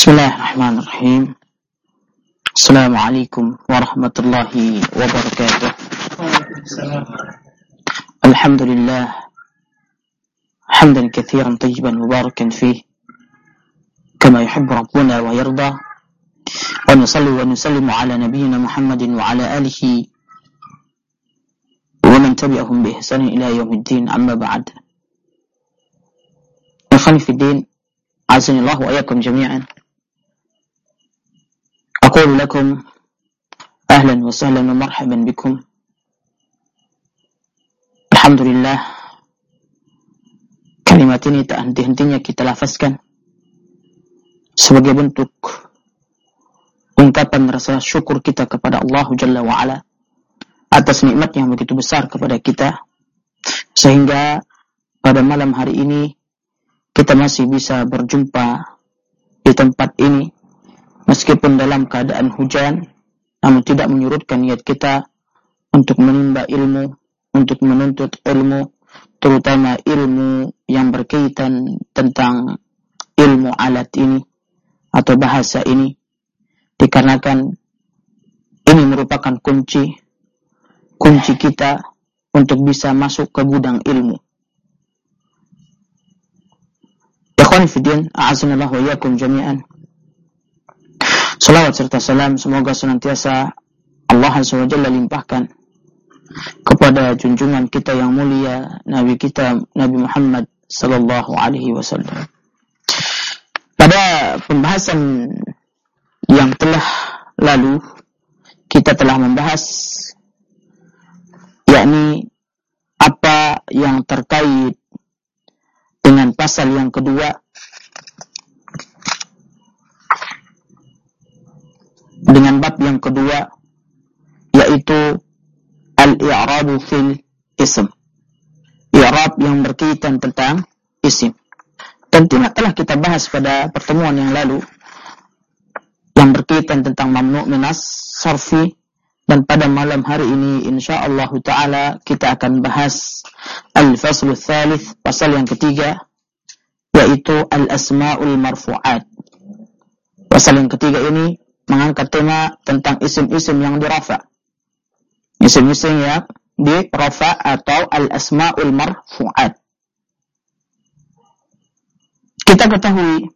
Bismillahirrahmanirrahim. Assalamualaikum warahmatullahi wabarakatuh. Alhamdulillah hamdan katsiran tayyiban mubarakan fih kama yuhibbu rabbuna wa yarda. Wa nusalli wa nusallimu ala nabiyyina Muhammadin wa ala alihi wa man tabi'ahum bi ihsanin ila yaumiddin, amma ba'd. Ikhwani fid din, azanillahu wa iyyakum jami'an. أقول لكم أهلا وسهلا ومرحبا بكم. Alhamdulillah, kalimat ini tak henti-hentinya kita lafazkan sebagai bentuk ungkapan rasa syukur kita kepada Allah Jalla wa'ala atas nikmat yang begitu besar kepada kita, sehingga pada malam hari ini kita masih bisa berjumpa di tempat ini meskipun dalam keadaan hujan, namun tidak menyurutkan niat kita untuk menimba ilmu, untuk menuntut ilmu, terutama ilmu yang berkaitan tentang ilmu alat ini atau bahasa ini, dikarenakan ini merupakan kunci kita untuk bisa masuk ke gudang ilmu. Ikhwani fiddin, a'azanallahu wa iyyakum jami'an. Salawat serta salam semoga senantiasa Allah Azza wa Jalla limpahkan kepada junjungan kita yang mulia, Nabi kita Nabi Muhammad sallallahu alaihi wasallam. Pada pembahasan yang telah lalu kita telah membahas yakni apa yang terkait dengan pasal yang kedua, dengan bab yang kedua, yaitu al-i'rabu fil ism, i'rab yang berkaitan tentang isim. Dan telah kita bahas pada pertemuan yang lalu yang berkaitan tentang mamnu' minas sarfi, dan pada malam hari ini insyaallah taala kita akan bahas al-fasl tsalits, pasal yang ketiga, yaitu al-asma'ul marfu'at. Pasal yang ketiga ini mengangkat tema tentang isim-isim yang dirafa, isim-isim yang dirafa atau al-asma'ul marfu'at. Kita ketahui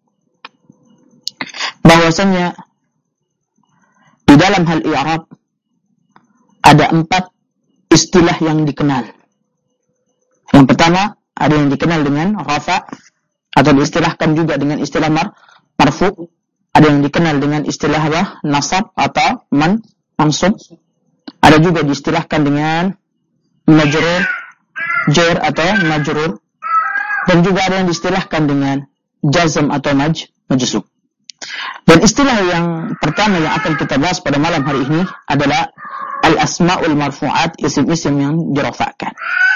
bahwasanya di dalam hal i'rab ada 4 istilah yang dikenal. Yang pertama, ada yang dikenal dengan rafa atau diistilahkan juga dengan istilah marfu'. Ada yang dikenal dengan istilah nasab atau mansub. Ada juga diistilahkan dengan majrur, jar atau majrur. Dan juga ada yang diistilahkan dengan jazm atau majzum. Dan istilah yang pertama yang akan kita bahas pada malam hari ini adalah al-asma'ul marfu'at, isim-isim yang dirafa'kan.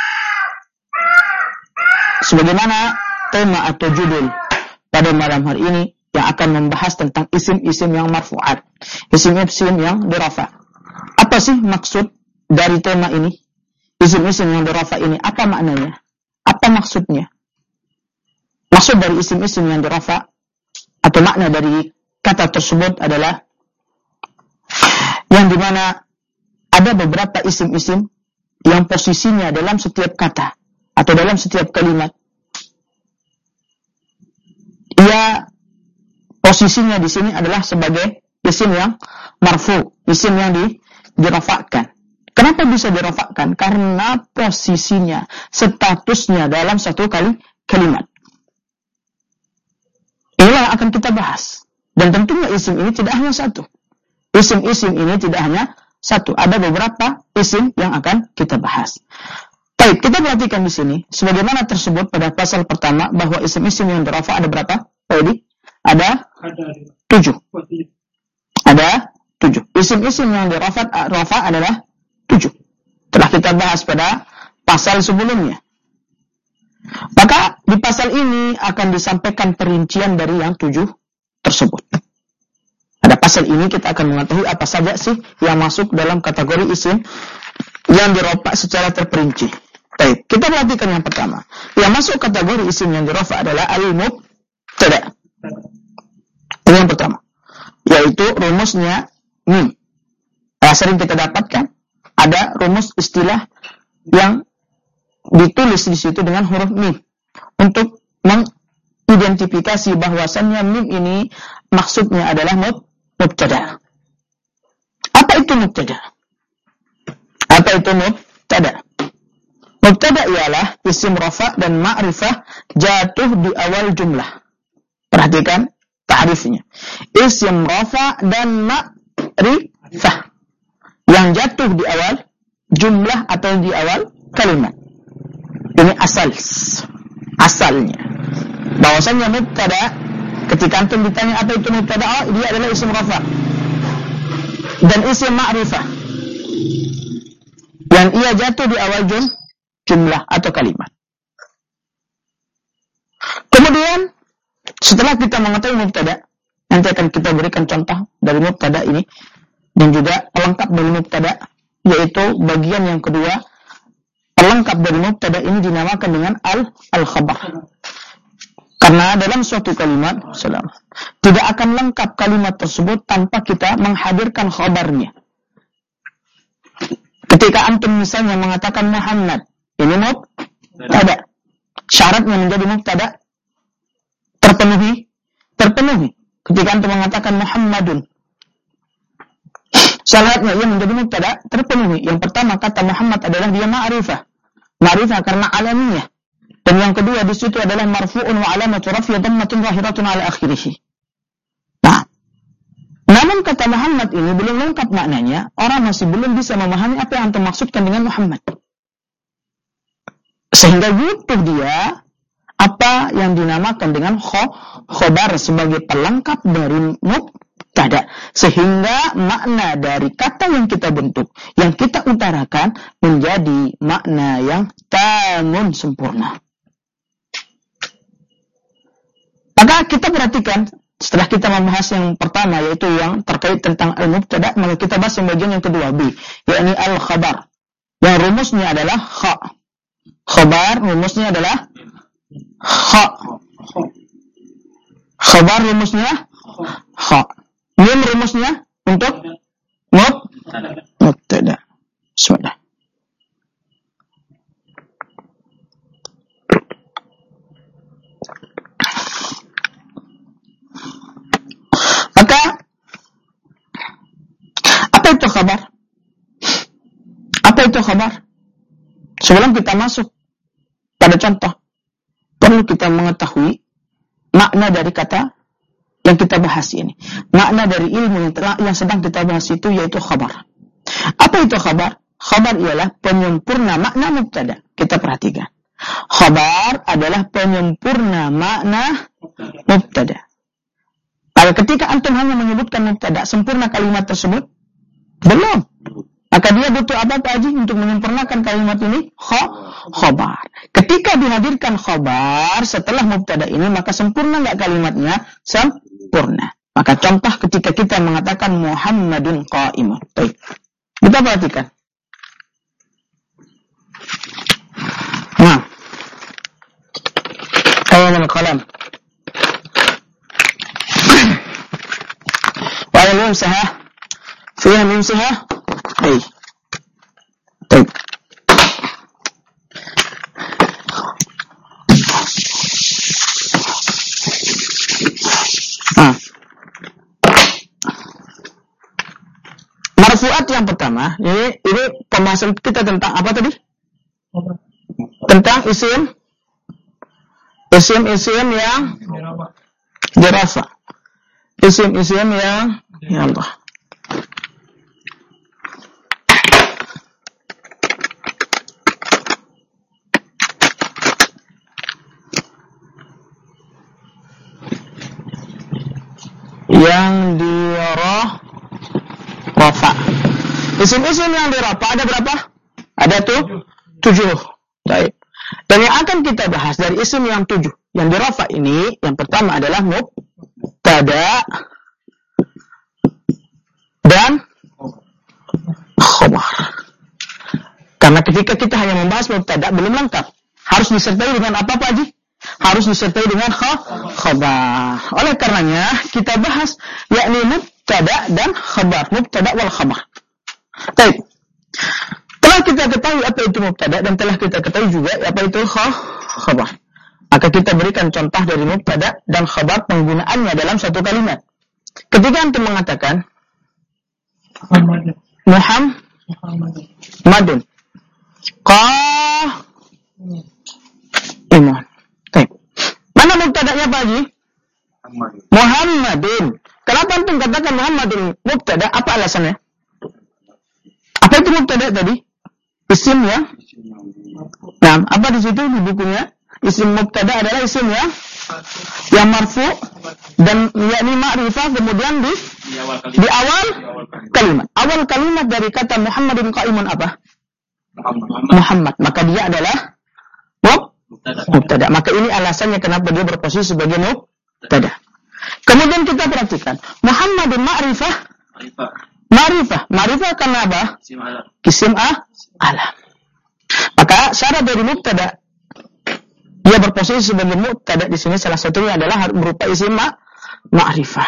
Sebagaimana tema atau judul pada malam hari ini yang akan membahas tentang isim-isim yang marfu'at, isim-isim yang dirafa. Apa sih maksud dari tema ini? Isim-isim yang dirafa ini apa maknanya? Apa maksudnya? Maksud dari isim-isim yang dirafa atau makna dari kata tersebut adalah yang dimana ada beberapa isim-isim yang posisinya dalam setiap kata atau dalam setiap kalimat, ia posisinya di sini adalah sebagai isim yang marfu, isim yang dirafa'kan. Kenapa bisa dirafa'kan? Karena posisinya, statusnya dalam satu kalimat. Inilah yang akan kita bahas. Dan tentunya isim ini tidak hanya satu. Isim-isim ini tidak hanya satu. Ada beberapa isim yang akan kita bahas. Baik, kita perhatikan di sini sebagaimana tersebut pada pasal pertama bahwa isim-isim yang dirafa' ada berapa? Ada 7. Ada 7. Isim-isim yang dirafa adalah 7. Telah kita bahas pada pasal sebelumnya. Maka di pasal ini akan disampaikan perincian dari yang 7 tersebut. Pada pasal ini kita akan mengetahui apa saja sih yang masuk dalam kategori isim yang dirafa secara terperinci. Baik, kita perhatikan yang pertama. Yang masuk kategori isim yang dirafa adalah al-mubtada. rumusnya mim. Sering kita dapatkan ada rumus istilah yang ditulis di situ dengan huruf mim untuk mengidentifikasi bahwasannya mim ini maksudnya adalah mubtada. Apa itu mubtada? Apa itu mubtada? Mubtada ialah isim rafa dan ma'rifah jatuh di awal jumlah. Perhatikan ta'rifnya. Isim rafa dan ma'rifah yang jatuh di awal jumlah atau di awal kalimat. Ini asalnya. Bahwasanya mubtada, ketika antum ditanya apa itu mubtada, dia adalah isim rafa dan isim ma'rifah yang ia jatuh di awal jumlah atau kalimat. Kemudian setelah kita mengetahui mubtada, nanti akan kita berikan contoh dari mubtada ini dan juga pelengkap dari mubtada, yaitu bagian yang kedua. Pelengkap dari mubtada ini dinamakan dengan al-khabar. Karena dalam suatu kalimat tidak akan lengkap kalimat tersebut tanpa kita menghadirkan khabarnya. Ketika antum misalnya mengatakan Muhammad, ini mubtada. Syaratnya menjadi mubtada terpenuhi. Ketika antum mengatakan Muhammadun, syaratnya ia menjadi mubtada terpenuhi. Yang pertama, kata Muhammad adalah dia ma'rifah. Ma'rifah karena alamiah. Dan yang kedua di situ adalah marfu'un wa alamatu raf'i dhammatun zahiratun ala akhirih. Nah, namun kata Muhammad ini belum lengkap maknanya, orang masih belum bisa memahami apa yang antum maksudkan dengan Muhammad. Sehingga butuh dia apa yang dinamakan dengan khobar sebagai pelengkap dari mubtada, sehingga makna dari kata yang kita bentuk, yang kita utarakan menjadi makna yang tamun sempurna. Maka kita perhatikan, setelah kita membahas yang pertama, yaitu yang terkait tentang al-mubtada, maka kita bahas yang bagian yang kedua, B, yakni al-khabar. Yang rumusnya adalah kha. Khabar rumusnya adalah kha. Khabar rumusnya kha. Mim rumusnya untuk mubtada. Sudah. Maka apa itu khabar? Apa itu khabar? Sebelum kita masuk pada contoh, perlu kita mengetahui makna dari kata yang kita bahas ini. Makna dari ilmu yang sedang kita bahas itu yaitu khabar. Apa itu khabar? Khabar ialah penyempurna makna mubtada. Kita perhatikan. Khabar adalah penyempurna makna mubtada. Kalau ketika antum hanya menyebutkan mubtada, sempurna kalimat tersebut? Belum. Maka dia butuh apa Pak Haji untuk menyempurnakan kalimat ini? Khabar. Ketika dihadirkan khabar setelah mubtada ini, maka sempurna enggak kalimatnya? Sempurna. Maka contoh ketika kita mengatakan Muhammadun qa'imun. Baik. Kita perhatikan. Nah. Qawaman qalam. Wa al-mumsaha. Fiha mumsaha. Baik. Baik. Marfu'at yang pertama, ini pembahasan kita tentang apa tadi? Tentang isim yang dirafa. Isim yang ya Allah. Yang dirafa. Isim-isim yang dirafa ada berapa? Ada 7. Baik. Dan yang akan kita bahas dari isim yang 7 yang dirafa ini, yang pertama adalah mubtada dan khabar. Karena ketika kita hanya membahas mubtada belum lengkap. Harus disertai dengan apa Pak Haji? Harus disertai dengan khabar. Oleh karenanya kita bahas yakni mubtada dan khabar. Mubtada wal khabar. Baik. Telah kita ketahui apa itu mubtada dan telah kita ketahui juga apa itu khabar. Maka kita berikan contoh dari mubtada dan khabar penggunaannya dalam satu kalimat. Ketika antum mengatakan Muhammadun qa'imun. Baik. Mana mubtadanya Pak Haji? Muhammadun. Kenapa antum katakan Muhammadun mubtada? Apa alasannya? Apa itu mubtada tadi? Isim ya? Nah, apa di situ di bukunya? Isim mubtada adalah isim yang marfu dan yakni ma'rifah kemudian di awal kalimat. Awal kalimat dari kata Muhammadun qa'imun apa? Muhammad. Maka dia adalah mubtada. Maka ini alasannya kenapa dia berposisi sebagai mubtada. Kemudian kita perhatikan Muhammadun ma'rifah. Ma'rifah karena apa? Isim alam. Maka syarat dari mubtada dia berposisi sebagai mubtada di sini salah satunya adalah berupa isim ma'rifah.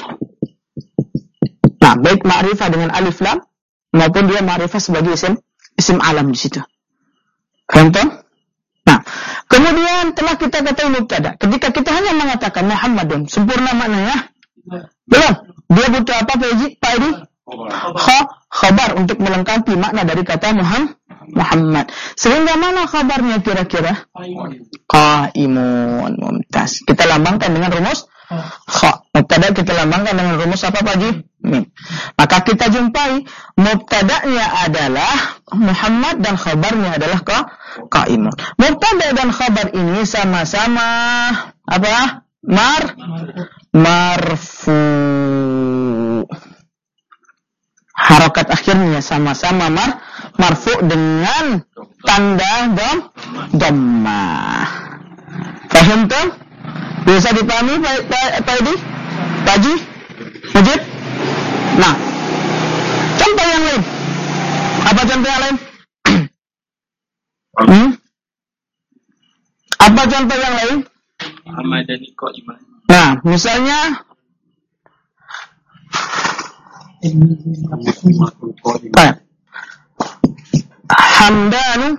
Nah, baik ma'rifah dengan alif lam maupun dia ma'rifah sebagai isim alam di situ. Contoh? Nah, kemudian telah kita katakan mubtada. Ketika kita hanya mengatakan Muhammadun, sempurna maknanya? Belum. Dia butuh apa Pak Edi? Khabar untuk melengkapi makna dari kata Muhammad. Sehingga mana khabarnya kira-kira? Qa'imun. Mumtaz. Kita lambangkan dengan rumus mubtada kita lambangkan dengan rumus apa Pak Haji? Maka kita jumpai mubtada'nya adalah Muhammad dan khabarnya adalah qa'imun. Mubtada dan khabar ini sama-sama apa? Marfu. Harokat akhirnya sama-sama marfu dengan tanda dhammah. Paham tuh? Bisa dipahami Pak Edi? Pak Haji? Mujib? Nah, contoh yang lain. Apa contoh yang lain? Apa contoh yang lain? Nah, misalnya Hamdanu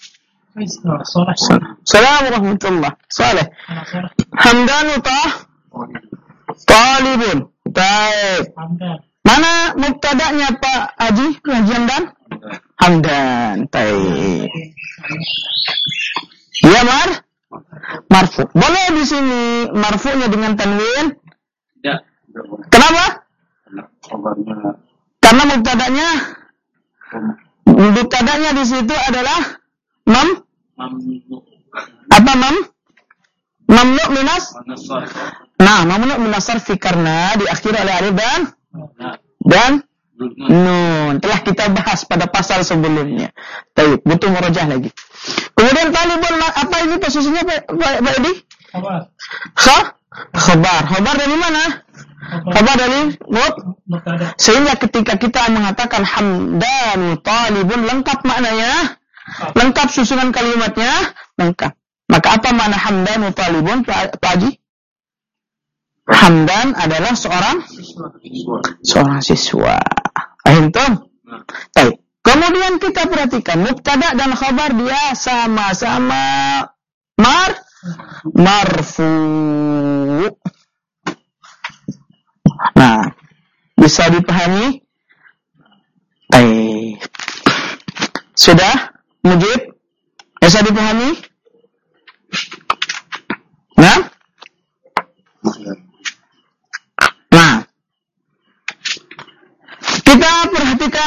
Assalamualaikum warahmatullahi Saleh Hamdanu talibun. Baik. Mana mubtada'nya Pak Haji? Hamdan? Hamdan. Baik. Ya marfu. Boleh di sini marfu'nya dengan tanwin? Tidak. Kenapa? Karena mubtada'nya di situ adalah mamnu minas. Nah, mamnu minas sarfi karena diakhiri oleh alif dan nun. Telah kita bahas pada pasal sebelumnya. Baik, butuh merojah lagi. Kemudian talibun apa ini posisinya Pak Edi? Khabar. Khabar dari mana? Khabar dari mubtada. Sehingga ketika kita mengatakan hamdan talibun lengkap maknanya, lengkap susunan kalimatnya, lengkap. Maka apa makna hamdan talibun Pak Haji? Hamdan adalah seorang siswa. Paham tuh? Baik. Kemudian kita perhatikan mubtada dan khabar dia sama-sama marfu. Nah, bisa dipahami? Baik. Sudah? Mujib? Bisa dipahami? Nah? Kita perhatikan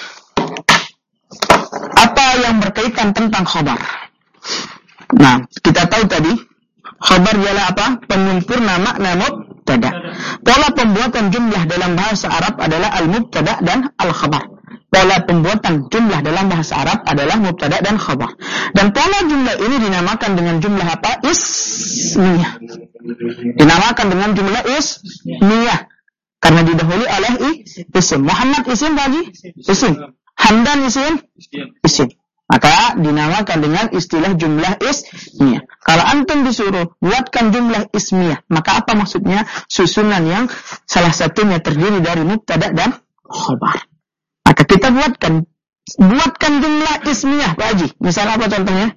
apa yang berkaitan tentang khabar. Nah, kita tahu tadi khabar ialah apa? Penyempurna makna mubtada. Pola pembuatan jumlah dalam bahasa Arab adalah al-mubtada dan al-khabar. Pola pembuatan jumlah dalam bahasa Arab adalah mubtada dan khabar. Dan pola jumlah ini dinamakan dengan jumlah apa? Ismiyah. Dinamakan dengan jumlah ismiyah. Karena didahului oleh isim. Muhammad isim Haji? Isim. Hamdan isim? Isim. Maka dinamakan dengan istilah jumlah ismiyah. Kalau antum disuruh buatkan jumlah ismiyah, maka apa maksudnya? Susunan yang salah satunya terdiri dari mubtada dan khabar. Maka kita buatkan jumlah ismiyah, Pak Haji. Misal apa contohnya?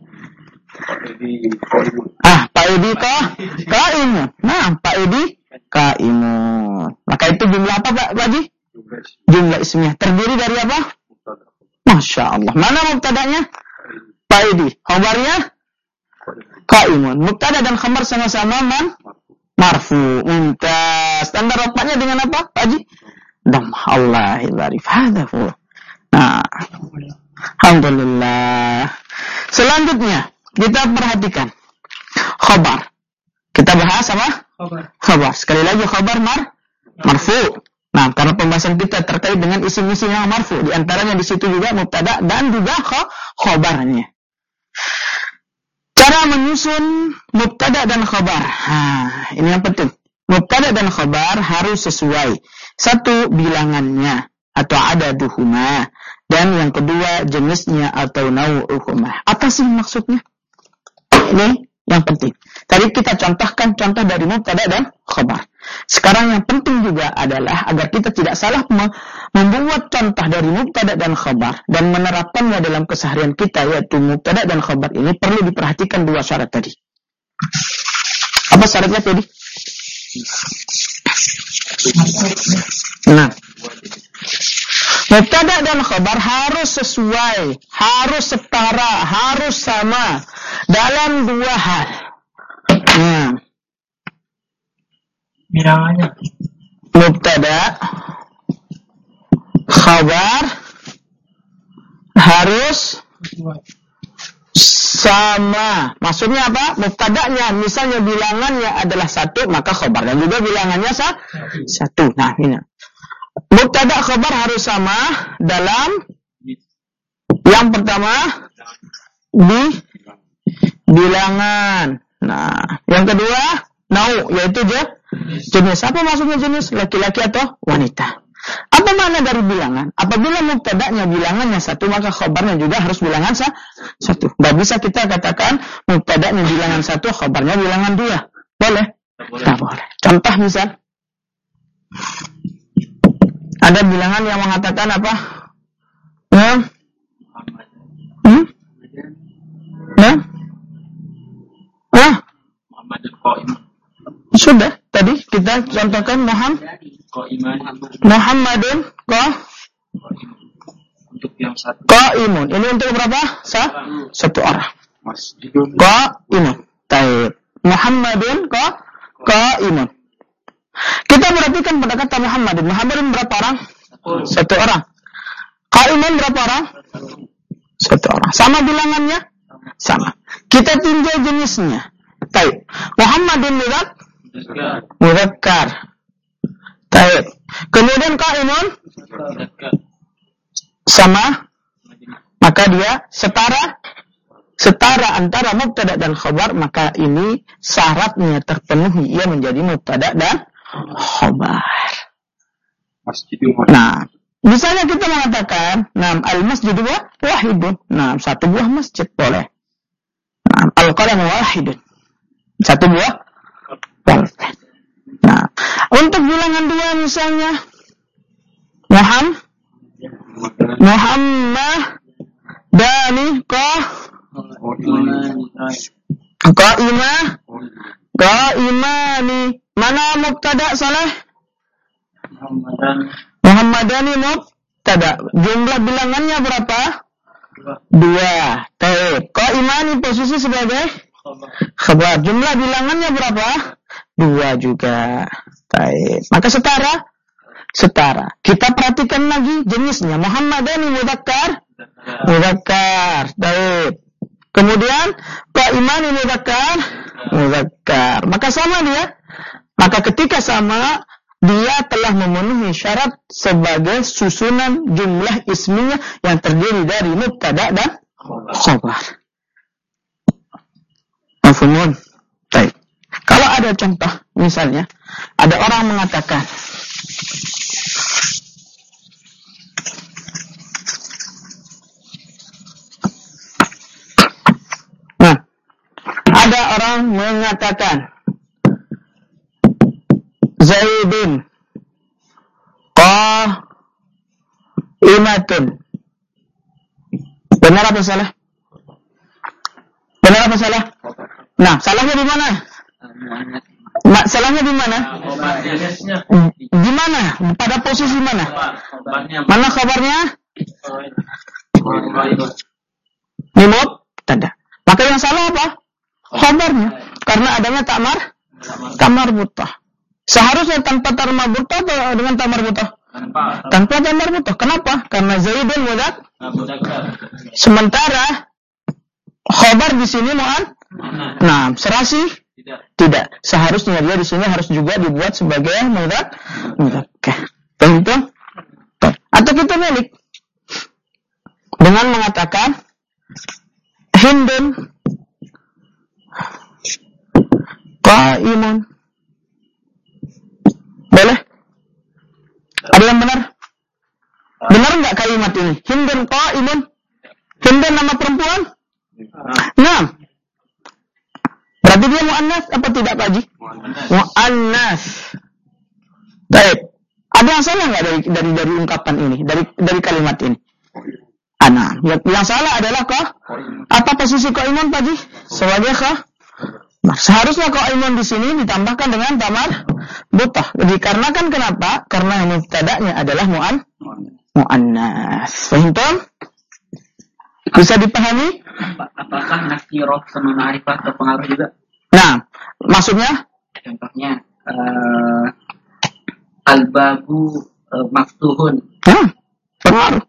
Pak Edi qaimun. Nah, Pak Edi qaimun. Maka itu jumlah apa, Pak Haji? Jumlah ismiyah. Terdiri dari apa? Masya Allah. Mana mubtadanya? Pak Edi. Khabarnya? Qaimun. Mubtada dan khabar sama-sama marfu. Mumtaz. Tanda rafa'nya dengan apa, Pak Haji? Dam. Allahil barif. Hadafu. Nah. Alhamdulillah. Selanjutnya, kita perhatikan. Khabar. Kita bahas apa? Khabar. Sekali lagi khabar marfu. Nah, karena pembahasan kita terkait dengan isim-isim yang marfu, di antaranya di situ juga mubtada dan juga khabarnya. Cara menyusun mubtada dan khabar. Ini yang penting. Mubtada dan khabar harus sesuai. Satu, bilangannya atau adaduhuma, dan yang kedua jenisnya atau nau'uhuma. Apa sih maksudnya? Ini yang penting. Tadi kita contohkan contoh dari mubtada dan khabar. Sekarang yang penting juga adalah agar kita tidak salah membuat contoh dari mubtada dan khabar dan menerapkannya dalam keseharian kita, yaitu mubtada dan khabar ini perlu diperhatikan dua syarat tadi. Apa syaratnya tadi? Nah, mubtada dan khabar harus sesuai, harus setara, harus sama dalam dua hal. Bilangannya Mubtada khabar harus sama. Maksudnya apa? Mubtadanya misalnya bilangannya adalah 1, maka khabarnya juga bilangannya 1. Nah, ini. Mubtada khabar harus sama dalam yang pertama di bilangan. Nah, yang kedua nau, yaitu jenis. Apa maksudnya jenis? Laki-laki atau wanita. Apa makna dari bilangan? Apabila mubtadanya bilangannya 1, maka khabarnya juga harus bilangan 1. Gak bisa kita katakan mubtadanya bilangan 1, khabarnya bilangan 2. Boleh? Tak boleh. Contoh misal, ada bilangan yang mengatakan apa? Sudah, tadi kita contohkan Muhammadun untuk yang 1. qaimun. Ini untuk berapa? 1 orang. Qaimun. Baik. Muhammadun qaimun. Kita perhatikan pada kata Muhammadun. Muhammadun berapa orang? 1 orang. Qaimun berapa orang? 1 orang. Sama bilangannya? Sama. Kita tinjau jenisnya. Baik. Muhammadun mudzakkar. Baik. Kemudian qaimun sama, maka dia setara antara mubtada dan khabar, maka ini syaratnya terpenuhi, ia menjadi mubtada dan khabar. Nah, misalnya kita mengatakan, al-masjidu wahidun. Nah, 1 buah masjid boleh. Nah, al-qalamu wahidun. 1 buah boleh. Nah, untuk bilangan 2 misalnya Muhammadani qaimani. Mana mubtada Saleh? Muhammadani mubtada. Jumlah bilangannya berapa? 2. Baik. Qaimani posisi sebagai khabar. Jumlah bilangannya berapa? 2 juga. Baik. Maka setara. Kita perhatikan lagi jenisnya. Muhammadani mudzakkar. Baik. Kemudian qaimani mudzakkar. Maka sama dia. Maka ketika sama, dia telah memenuhi syarat sebagai susunan jumlah ismiyah yang terdiri dari mubtada dan khabar. Mafhumun? Baik. Kalau ada contoh, misalnya ada orang mengatakan mengatakan Zaidun qa'imatun. Benar apa salah? Benar apa salah? Nah, salahnya di mana? Salahnya di mana? Di mana? Pada posisi mana? Mana khabarnya? Di mubtada. Maka yang salah apa? Khabarnya. Karena adanya tamar butah. Seharusnya tanpa tamar butah atau dengan tamar butah? Tanpa tamar butah. Kenapa? Karena Zaidun mudak. Sementara khabar di sini nah, serasi tidak. Seharusnya dia di sini harus juga dibuat sebagai mudak. Betul? Atau kita balik dengan mengatakan Hindun qa'imun. Boleh? Ada yang benar? Benar enggak kalimat ini? Hindun qa'imun. Hindun nama perempuan? Nah. Berarti dia mu'annas apa tidak, Pak Haji? Mu'annas. Baik. Ada yang salah enggak dari ungkapan ini, dari kalimat ini? Nah, yang salah adalah apa posisi qa'imun, Pak Haji? Sebagai seharusnya qa'imun di sini ditambahkan dengan tamar butah. Dikarenakan kenapa? Karena mubtada'nya adalah mu'annas. Paham? Bisa dipahami? Apakah nakirah sama ma'rifah terpengaruh juga? Nah, maksudnya? Contohnya al-babu maftuhun. Pengaruh.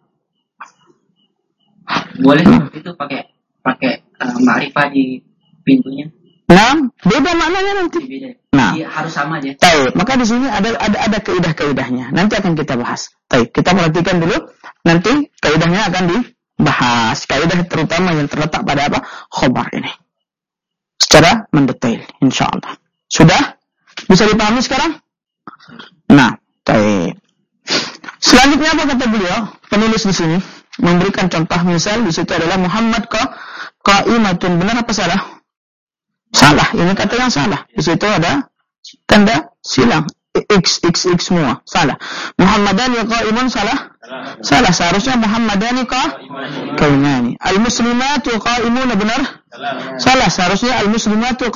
Boleh itu pakai ma'rifah di pintunya? Nah, beda maknanya nanti. Beda. Nah, jadi harus sama aja. Taib. Maka di sini ada kaidah-kaidahnya. Nanti akan kita bahas. Taib. Kita perhatikan dulu. Nanti kaidahnya akan dibahas. Kaidah terutama yang terletak pada apa? Khobar ini. Secara mendetail, insyaallah. Sudah? Bisa dipahami sekarang? Nah, taib. Selanjutnya apa kata beliau? Penulis di sini memberikan contoh misal di situ adalah Muhammad qa'imatun. Benar apa salah? Salah. Ini kata yang salah. Di situ ada tanda silang. X semua. Salah. Muhammadani qa'imun salah. Salah. Seharusnya Muhammadani qa'imani. Al-muslimatu qa'imuna benar? Salah. Seharusnya al-muslimatu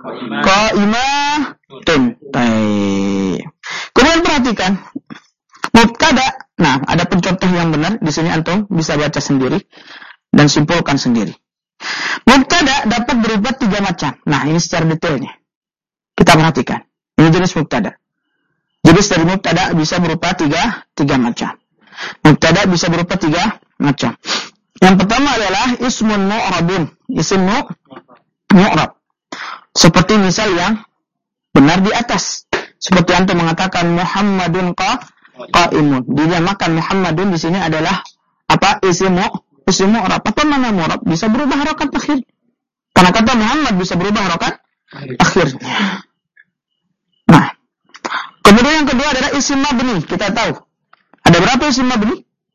qa'imatun. Baik. Kemudian perhatikan mubtada. Nah, ada contoh yang benar di sini antum bisa baca sendiri dan simpulkan sendiri. Mubtada dapat berupa 3 macam. Nah, ini secara detailnya. Kita perhatikan. Ini jenis mubtada. Jenis dari mubtada bisa berupa 3 macam. Mubtada bisa berupa 3 macam. Yang pertama adalah ismun mu'rabun. Isim mu'rab. Seperti misal yang benar di atas. Seperti antum mengatakan Muhammadun qa'imun. Dinamakan Muhammadun di sini adalah apa? Isim mu'rab. Apa mana mu'rab? Bisa berubah harokat akhir. Karena kata Muhammad bisa berubah harokat akhirnya. Nah, kemudian yang kedua adalah isim mabni. Kita tahu ada berapa isim mabni?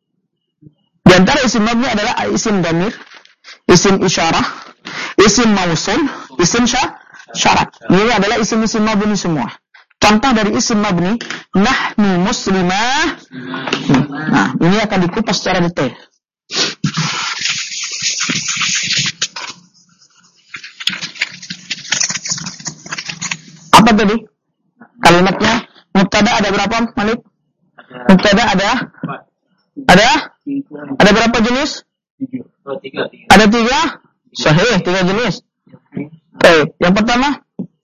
Di antara isim mabni adalah isim damir, isim isyarah, isim mausul, isim syarat. Ini adalah isim-isim mabni semua. Contoh dari isim mabni, nahnu muslimah. Nah, ini akan dikupas secara detail. Apa tadi? Kalimatnya mubtada ada berapa, Malik? Mubtada ada berapa jenis? 3. Ada 3? Sahih, 3 jenis. Oke, yang pertama?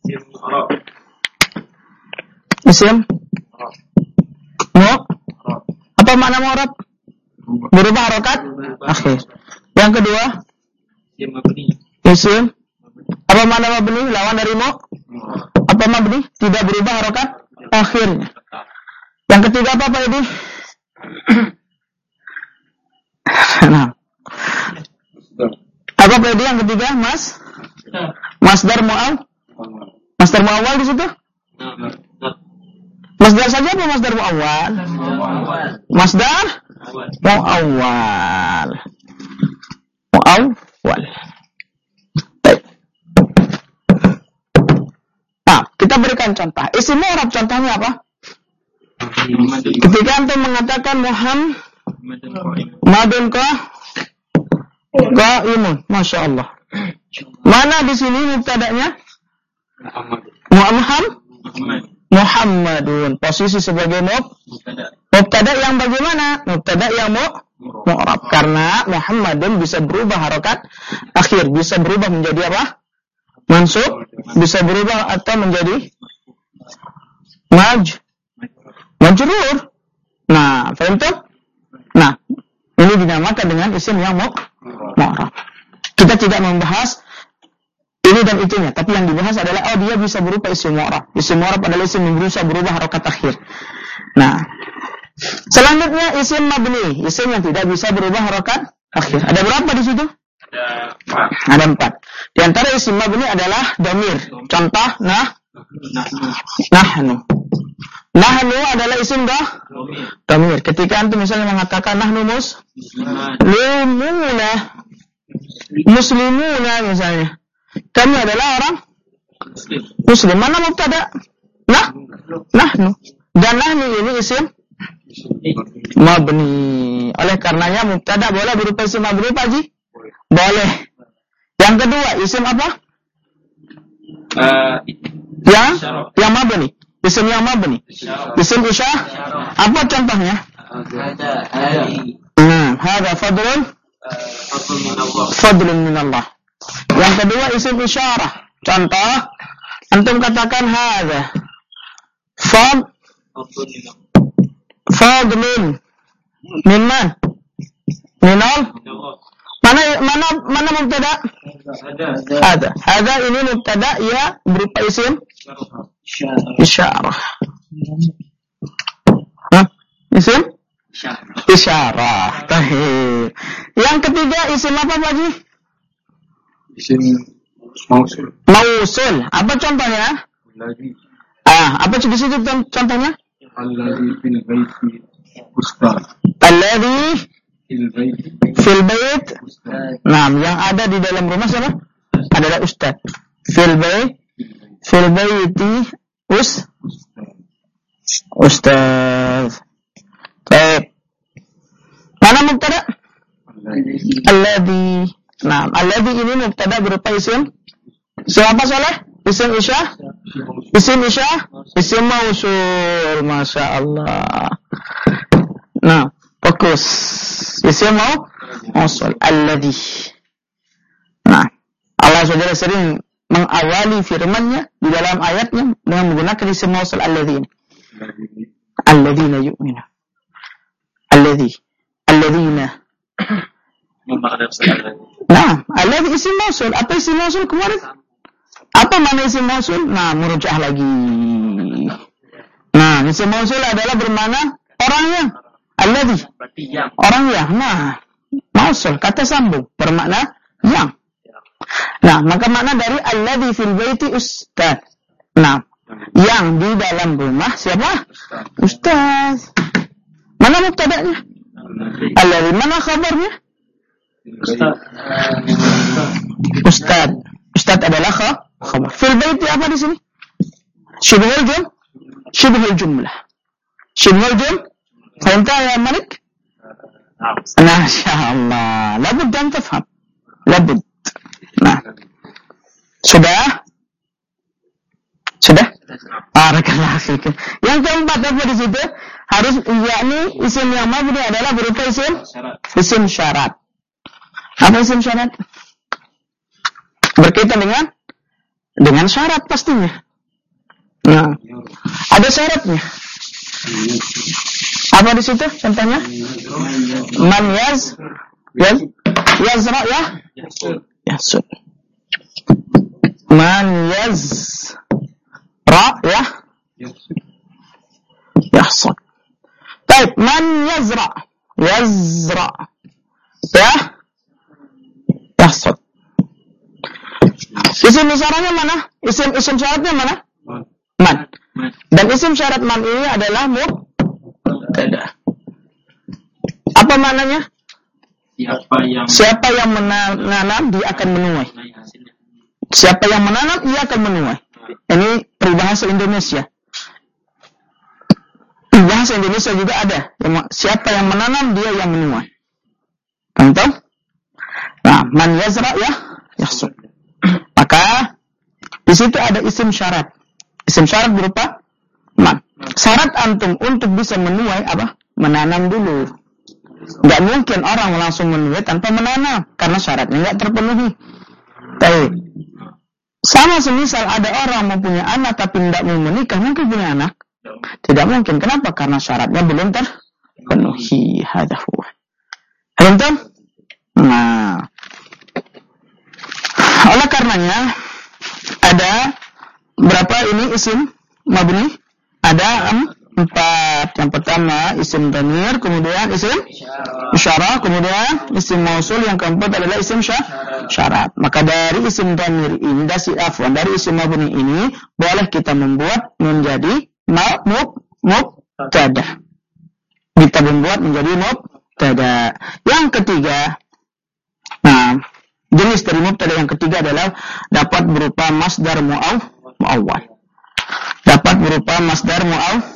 Isim apa makna mu'rab? Berubah harokat akhir. Yang kedua? Isim apa makna mabni? Lawan dari apa mabni? Tidak berubah harokat akhirnya. Yang ketiga apa Pak Edi? Nah. Apa Pak Edi yang ketiga, Mas? Masdar muawwal di situ? Masdar saja apa masdar muawwal? Masdar muawwal. Kita berikan contoh. Isim mu'rab contohnya apa? Ketika antum mengatakan Muhammadun qaimun, masya Allah. Mana di sini mubtada'nya? Muhammadun. Posisi sebagai mubtada yang bagaimana? Mubtada yang mu'rab. Karena Muhammadun bisa berubah harokat akhir, bisa berubah menjadi apa? Mansub, bisa berubah atau menjadi majrur. Nah, paham tuh? Nah, ini dinamakan dengan isim yang mu'rab. Kita tidak membahas ini dan itunya, tapi yang dibahas adalah dia bisa berupa isim mu'rab. Isim mu'rab adalah isim yang berusaha berubah harokat akhir. Nah, selanjutnya isim mabni, isim yang tidak bisa berubah harokat akhir. Ada berapa di situ? Ada 4. Di antara isim mabni adalah dhamir. Contoh nahnu. Nahnu adalah isim dhamir. Ketika antum misalnya mengatakan nahnu muslimuna misalnya. Kami adalah orang muslim. Mana mubtada? Nahnu. Dan nahnu ini isim mabni. Oleh karenanya mubtada boleh berupa isim mabni, Pak Haji? Boleh. Yang kedua, isim apa? Yang mabni. Isim yang mabni. Isim isyarah. Apa contohnya? Hada fadlun minallah. Yang kedua, isim isyarah. Contoh, antum katakan hada fadlun minman. Minal. Mana mubtada? Ada ini mubtada ya berupa isim isyarah. Isim isyarah. Yang ketiga isim apa, Pak Haji? Isim mausul. Apa contohnya? Apa di situ contohnya? Alladhi fil baiti ustaz. Alladhi fil bait. Nah, yang ada di dalam rumah siapa? Adalah ustaz. Fil baiti ustaz. Baik. Mana mubtada? Alladhi. Nah, alladhi ini mubtada berupa isim. Siapa soleh? Isim mausul. Masya Allah. Nah, fokus. Isim mausul. Alladhi. Nah, Allah SWT sering mengawali firman-Nya di dalam ayatnya dengan menggunakan isim mausul alladhi. Alladzina yu'minu. Alladzina. Nah, alladhi isim mausul. Apa isim mausul kemarin? Apa mana isim mausul? Nah, murojaah lagi. Nah, isim mausul adalah bermakna orangnya. Alladhi. Orangnya. Nah, mausul kata sambung bermakna yang. Nah, maka makna dari alladhi fil baiti ustaz. Nah, yang di dalam rumah siapa? Ustaz. Mana mubtada'nya? Alladhi. Mana khabarnya? Ustaz. Ustaz adalah khabar. Fil baiti apa di sini? Syibhul jumlah. Fahimta ya Malik? Masya Allah. Labud dan tafham. Labud. Nah. Sudah? Barakallahu fikum. Yang keempat apa di situ? Harus yakni isim yang mabni adalah berupa isim syarat. Apa isim syarat? Berkaitan dengan syarat pastinya. Nah, ada syaratnya. Apa di situ contohnya? Man yazra ya? Yasud. Man yazra ya? Yasud. Baik, man yazra ya? Yasud. Isim isyaratnya mana? Isim syaratnya mana? Man. Dan isim syarat man ini adalah mubtada. Apa maknanya? Siapa yang menanam dia akan menuai. Siapa yang menanam ia akan menuai. Ini peribahasa Indonesia. Peribahasa Indonesia juga ada. Siapa yang menanam, dia yang menuai. Contoh? Nah, man yazra ya yahsud. Maka di situ ada isim syarat. Isim syarat berupa man. Syarat antum untuk bisa menuai apa? Menanam dulu. Nggak mungkin orang langsung menuai tanpa menanam, karena syaratnya nggak terpenuhi. Tapi sama semisal ada orang mempunyai anak tapi tidak mau menikah, mungkin punya anak? Tidak mungkin. Kenapa? Karena syaratnya belum terpenuhi. Hadahu. Antum? Nah, oleh karenanya ada berapa ini isim mabni? Ada 4. Yang pertama isim dhamir, kemudian isim isyarah, kemudian isim mausul, yang keempat adalah isim syarat. Maka dari isim dhamir ini, dari isim mabni ini boleh kita membuat menjadi mubtada. Kita membuat menjadi mubtada. Yang ketiga, nah, jenis dari mubtada yang ketiga adalah dapat berupa masdar muawwal. Dapat berupa masdar muawwal.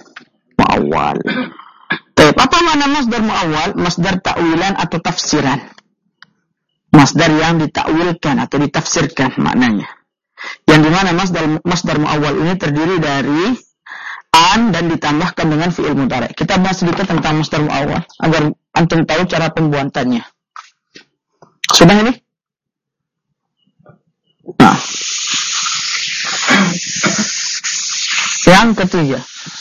Apa makna masdar muawwal? Masdar ta'wilan atau tafsiran. Masdar yang ditakwilkan atau ditafsirkan maknanya. Yang dimana masdar muawwal ini terdiri dari an dan ditambahkan dengan fi'il mudhari'. Kita bahas sedikit tentang masdar muawwal agar antum tahu cara pembuatannya. Sudah ini? Nah. Yang ketiga.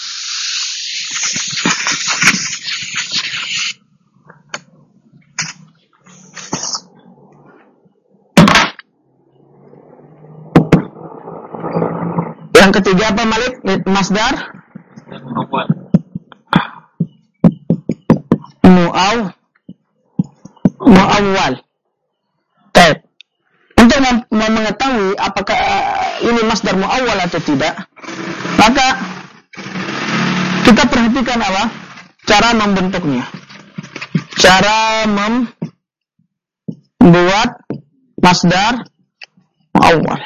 Yang ketiga apa, Malik? Masdar muawwal. Baik. Untuk mengetahui apakah ini masdar muawwal atau tidak, maka kita perhatikan apa? Cara membentuknya. Cara membuat masdar muawwal.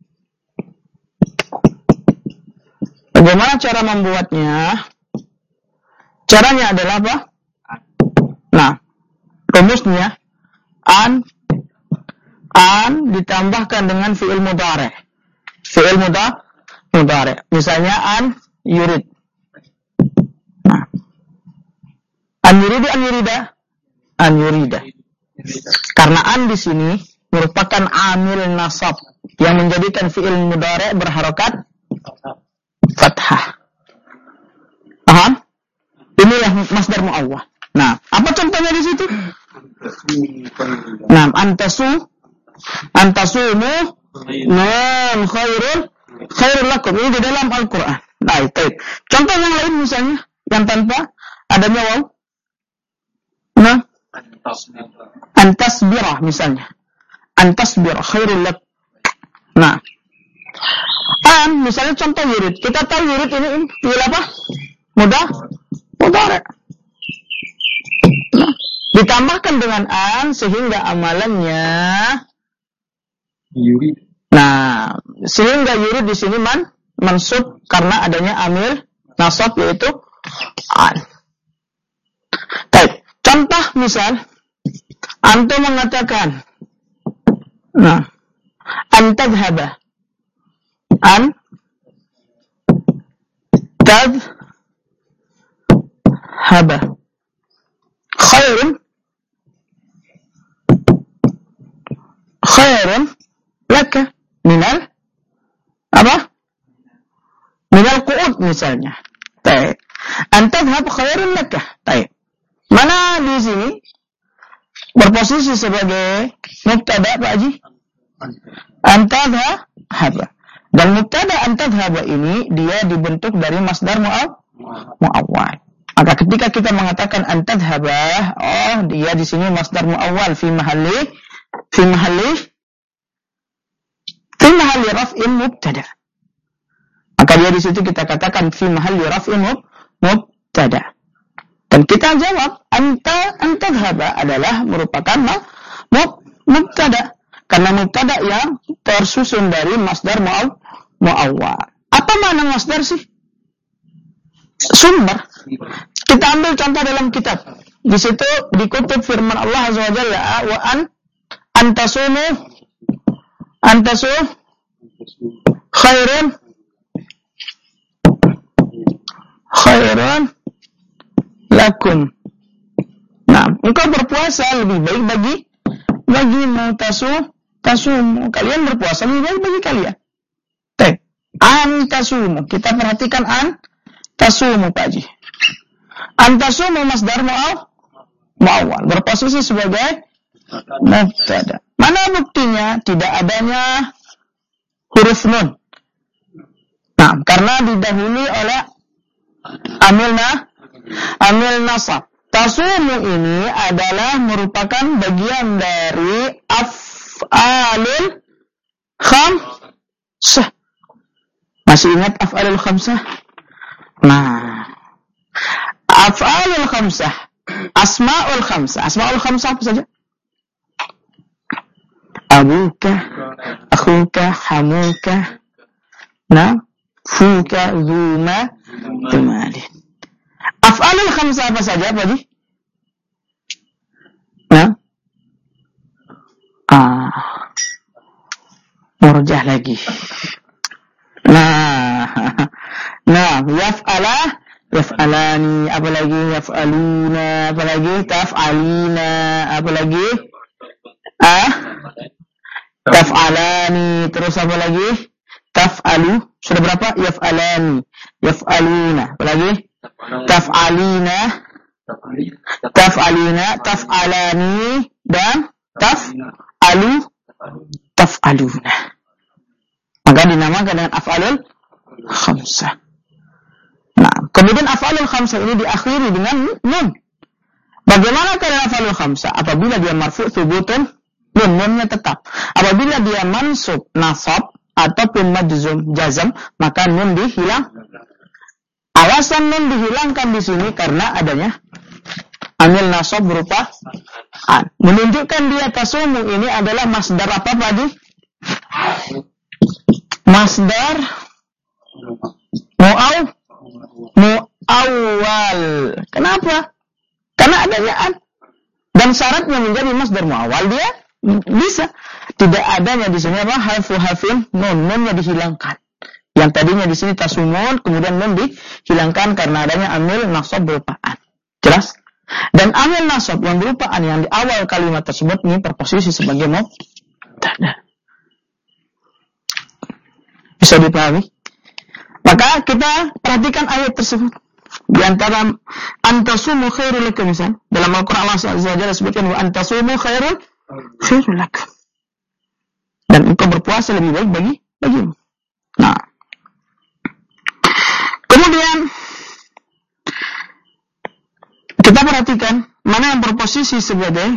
Bagaimana cara membuatnya? Caranya adalah apa? Nah, rumusnya an ditambahkan dengan fi'il mudhari'. Fi'il mudhari'. Misalnya an yurid. Nah, an yurida. Karena an di sini merupakan amil nasab yang menjadikan fi'il mudhari' berharokat fathah. Paham? Inilah masdar muawwal. Nah, apa contohnya di situ? Nah, antasumu khairul lakum. Ini di dalam Al-Quran. Baik. Contoh yang lain misalnya, yang tanpa adanya waw. Nah, antasbirah misalnya. Antasbirah khairul lakum. Nah, misalnya contoh yurid. Kita tahu yurid ini fi'il apa? Mudhari'. Nah, ditambahkan dengan an sehingga amalannya yurid. Nah, sehingga yurid di sini mansub karena adanya amil nasab yaitu an. Baik. Contoh misal antum mengatakan, nah, antadhaba. Haba khairun laka minal qu'ud misalnya. Baik. Antadhhab khairun laka. Baik. Mana di sini berposisi sebagai mubtada, Pak Haji? Antadhhaba. Dan mubtada antadhhaba ini dia dibentuk dari masdar muawwal. Maka ketika kita mengatakan antadhhaba, dia di sini masdar muawwal fi mahalli raf'in mubtada. Maka dia di situ kita katakan fi mahalli raf'in mubtada. Dan kita jawab antadhhaba adalah merupakan mubtada. Karena mubtada yang tersusun dari masdar muawwal. Apa makna masdar sih? Sumber. Kita ambil contoh dalam kitab. Di situ dikutip firman Allah Azza wa Jalla, wa antasumu khairun lakum. Nah, engkau berpuasa lebih baik bagimu. Tasumu, kalian berpuasa lebih baik bagi kalian. Antasumu, kita perhatikan tasumu Pak Haji. Antasumu masdar muawwal, berposisi sebagai mubtada. Mana buktinya tidak adanya huruf nun? Nah, karena didahului oleh amil nasab. Tasumu ini adalah merupakan bagian dari af'alul khamsah. Masih ingat af'alul khamsah? Nah, af'alul khamsah, asma'ul khamsah. Asma'ul khamsah apa saja? Abuka, akhuka, hamuka, fuka, zuma, tumalin. Af'alul khamsah apa saja, Pak Haji? Murjah lagi. Yaf'alani, apa lagi? Yaf'aluna, apa lagi? Taf'alina, apa lagi? Taf'alani, terus apa lagi? Taf'alu, sudah berapa? Yaf'alani, yaf'aluna, apa lagi? Taf'alina, taf'alani, dan taf'aluna. Maka dinamakan dengan af'alul khamsah. Nah, kemudian af'alul khamsah ini diakhiri dengan nun. Bagaimana keadaan af'alul khamsah? Apabila dia marfu' thubutun, nunnya tetap. Apabila dia mansub, nasab, ataupun jazam, maka nun dihilang. Alasan nun dihilangkan di sini karena adanya amil nasab berupa an. Menunjukkan dia tasumu ini adalah masdar apa Pak Haji? Masdar muawwal. Kenapa? Karena adanya an. Dan syaratnya menjadi masdar muawwal dia bisa. Tidak adanya di sini apa? Hafin nunnya dihilangkan. Yang tadinya di sini tasumun, kemudian nun dihilangkan karena adanya amil nasab berupa an. Jelas? Dan amil nasab yang berupa an yang di awal kalimat tersebut ini berposisi sebagai mubtada. Bisa dipahami? Maka kita perhatikan ayat tersebut. Di antara antasumu khairul lakum, misal dalam Al-Qur'an Allah Azza wa Jalla sebutkan wa antasumu khairul lakum. Dan engkau berpuasa lebih baik bagimu. Nah, kemudian kita perhatikan mana yang berposisi sebagai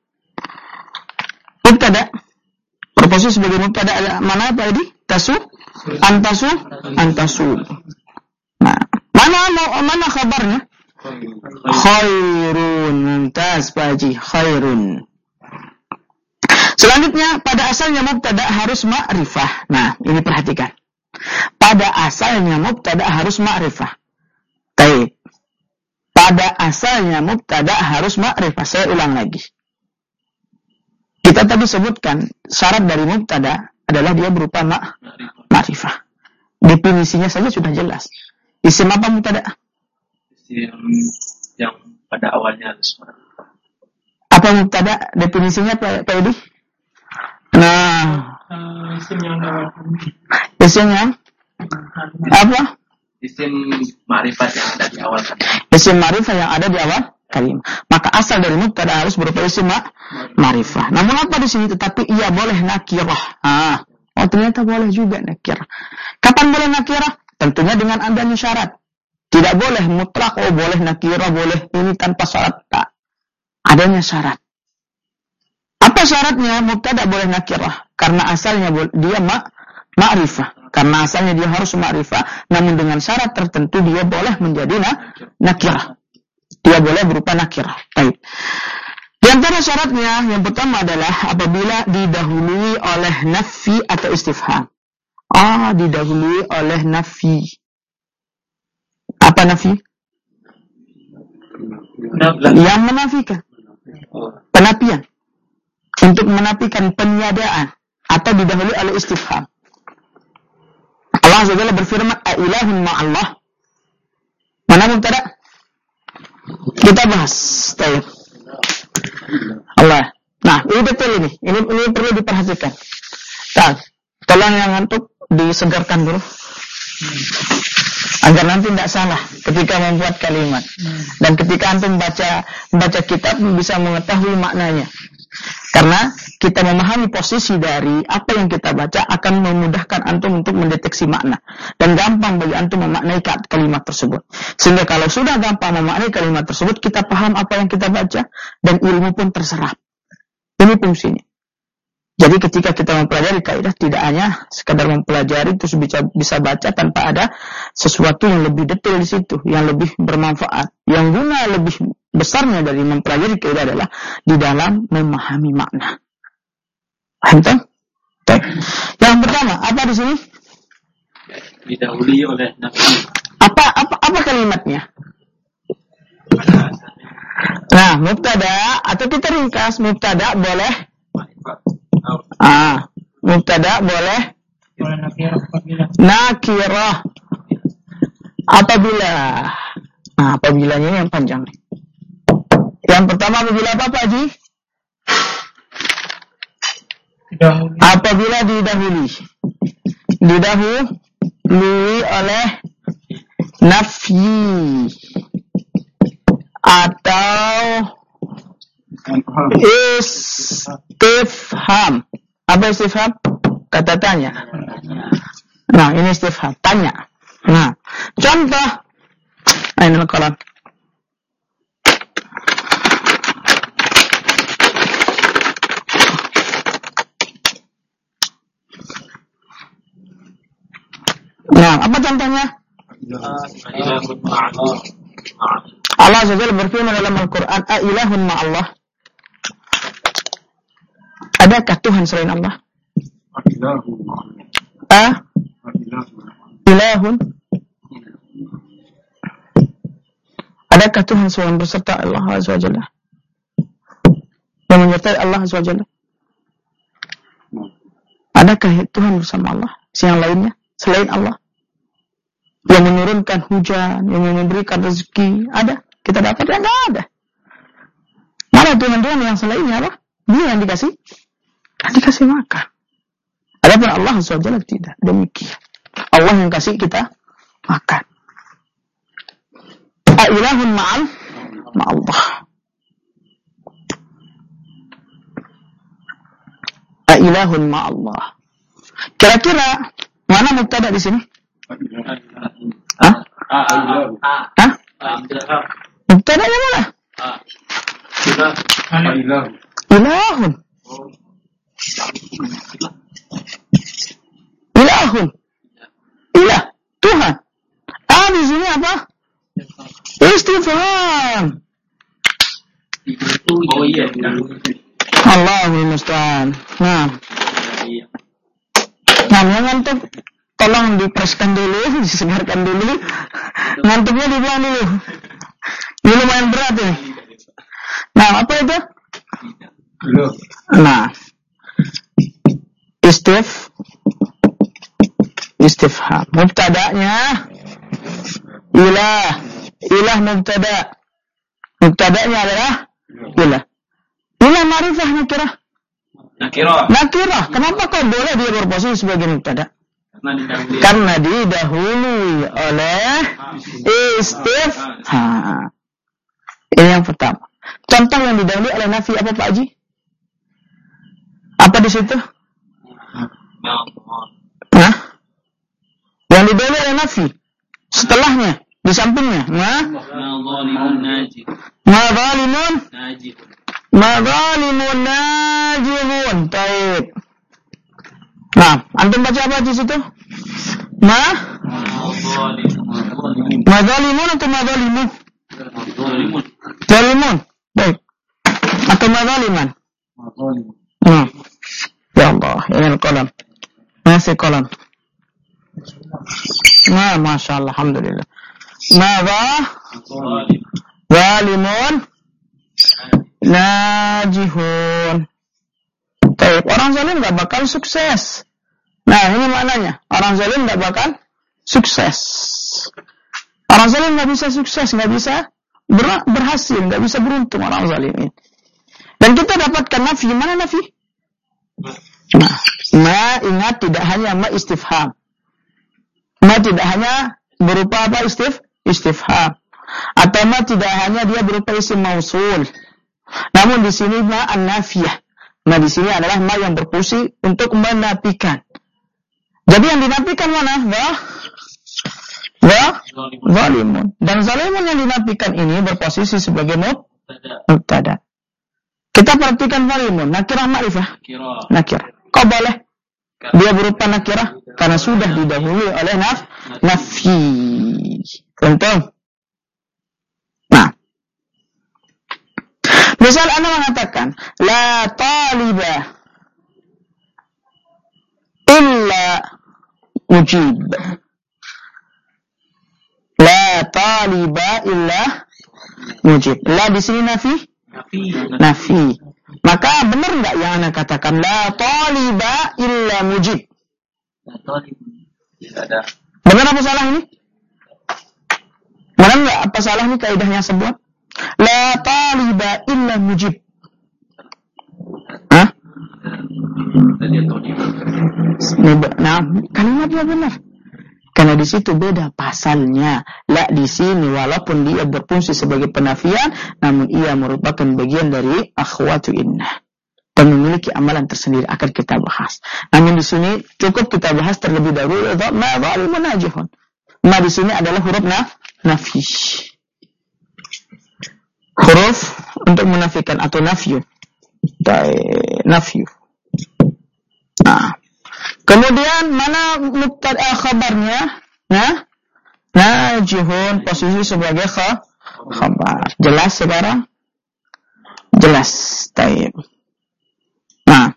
mubtada. Berposisi sebagai mubtada mana Pak Edi? Antasu. Nah, mana kabarnya? Khairun. Mumtaz Pak Haji, khairun. Selanjutnya, pada asalnya mubtada harus ma'rifah. Nah, ini perhatikan. Pada asalnya mubtada harus ma'rifah. Baik. Pada asalnya mubtada harus ma'rifah. Saya ulang lagi. Kita tadi sebutkan syarat dari mubtada adalah dia berupa ma'rifah. Definisinya saja sudah jelas. Isim apa mubtada? Isim yang pada awalnya harus ma'rifah. Apa mubtada? Definisinya Pak Edi? Nah, Isim yang apa? Isim ma'rifat yang ada di awal kalimat. Isim ma'rifah yang ada di awal kalimat. Maka asal dari mubtada harus berupa isim ma'rifah. Namun apa di sini? Tetapi ia boleh nakirah. Ternyata boleh juga nakirah. Kapan boleh nakirah? Tentunya dengan adanya syarat. Tidak boleh mutlak, boleh nakirah, boleh ini tanpa syarat. Tak. Adanya syarat. Apa syaratnya? Mubtada boleh nakirah. Karena asalnya dia ma'rifah. Karena asalnya dia harus ma'rifah. Namun dengan syarat tertentu dia boleh menjadi nakirah. Dia boleh berupa nakirah. Baik. Di antara syaratnya yang pertama adalah apabila didahului oleh nafi atau istifham. didahului oleh nafi. Apa nafi? Yang menafikan. Penafian. Untuk menafikan peniadaan. Atau didahului oleh istifham. Allah Azza wa Jalla berfirman, "Ailahun ma'allah." Mana mubtada? Kita bahas. Tayyib. Allah. Nah, ini betul ini. Ini perlu diperhatikan. Tolong yang ngantuk disegarkan dulu. Agar nanti tidak salah ketika membuat kalimat. Dan ketika antum membaca kitab bisa mengetahui maknanya. Karena kita memahami posisi dari apa yang kita baca akan memudahkan antum untuk mendeteksi makna. Dan gampang bagi antum memaknai kalimat tersebut. Sehingga kalau sudah gampang memaknai kalimat tersebut, kita paham apa yang kita baca dan ilmu pun terserap. Ini fungsinya. Jadi ketika kita mempelajari kaidah, tidak hanya sekadar mempelajari terus bisa baca tanpa ada sesuatu yang lebih detail di situ, yang lebih bermanfaat. Yang guna lebih besarnya dari mempelajari kaidah adalah di dalam memahami makna. Paham tak? Yang pertama, apa di sini? Didahului oleh nafi. Apa kalimatnya? Nah, mubtada atau kita ringkas, mubtada boleh mubtada boleh nakirah apabila apabilanya yang panjang. Yang pertama apabila apa Pak Haji? Apabila didahului oleh nafi atau istifham. Apa istifham? Kata tanya. Nah, ini istifham, tanya. Nah, contoh. Ainul qalam. Nah, apa contohnya? Allah Azza wa Jalla berfirman dalam Al-Quran, "Ailahun ma'allah." Adakah Tuhan selain Allah? Ilahun. Adakah Tuhan selain berserta Allah Azza wa Jalla? Yang menyertai Allah Azza wa Jalla? Adakah Tuhan bersama Allah? Yang lainnya selain Allah? Yang menurunkan hujan, yang memberikan rezeki, ada? Kita dapat ya? Nggak ada. Mana Tuhan-Tuhan yang selainnya apa? Dia yang dikasih makan. Adapun Allah Azza wa Jalla tidak demikian. Allah yang kasih kita makan. Ilahun ma'allah. Ilahun ma'allah. Kira-kira mana mubtada di sini? Mubtadanya mana? Ilahun. Ilah, Tuhan. Di sini apa? Istifham. Oh iya. Allahul musta'an. Nah, ngantuk, tolong dipreskan dulu, disegarkan dulu. Ngantuknya dibuang dulu. Ini lumayan berat ya. Nah, apa itu? Nah, istifham. Mubtada'nya ilah mubtada. Mubtada'nya adalah ilah. Ilah ma'rifah nakirah. Kenapa kok boleh dia berposisi sebagai mubtada? Karena didahului oleh istifham. Ini yang pertama. Contoh yang didahului oleh nafi apa Pak Haji? Apa di situ? Yang didahului oleh nafi. Setelahnya, di sampingnya. Madzalimun najihun. Baik. Nah, antum baca apa di situ? Madzalimun atau madzalimun? Zalimun. Baik. Atau madzaliman? Ya Allah, ini al-qalam. Masih qalam. Nah, Masya Allah, Alhamdulillah. Mada? Zalimun najihun. Baik, orang zalim gak bakal sukses. Nah, ini maknanya. Orang zalim gak bakal sukses. Orang zalim gak bisa sukses, gak bisa berhasil, gak bisa beruntung orang zalim ini. Dan kita dapatkan nafi. Mana nafi? Ma ingat tidak hanya ma istifham. Ma tidak hanya berupa apa istifham. Atau ma tidak hanya dia berupa isim mausul. Namun di sini ma an-nafiyah. Ma di sini adalah ma yang berfungsi untuk menafikan. Jadi yang dinafikan mana? Zalimun. Dan zalimun yang dinafikan ini berposisi sebagai mubtada. Kita perhatikan zalimun. Nakirah ma'rifah. Nakirah. Kok boleh? Dia berupa nakirah karena sudah didahului oleh nafi. Contoh. Nah. Misal Anda mengatakan la taliba illa mujib. La taliba illa mujib. La di sini nafi. Maka benar enggak yang Anda katakan la taliba illa mujib? La taliba. Tidak ada. Benar apa salah ini? Benar enggak apa salah ini kaidahnya sebuah? La taliba illa mujib. Hah? Nah, kalimatnya benar. Karena di situ beda pasalnya. La di sini walaupun dia berfungsi sebagai penafian, namun ia merupakan bagian dari akhwatu inna dan memiliki amalan tersendiri akan kita bahas. Namun di sini cukup kita bahas terlebih dahulu ma zalimun najihun. Ma di sini adalah huruf nafi. Huruf untuk menafikan atau nafyu. Nafyu. Nah. Kemudian mana mubtada khabarnya? Nah, najihun posisi sebagai khabar. Jelas sekarang? Jelas. Taib. Nah,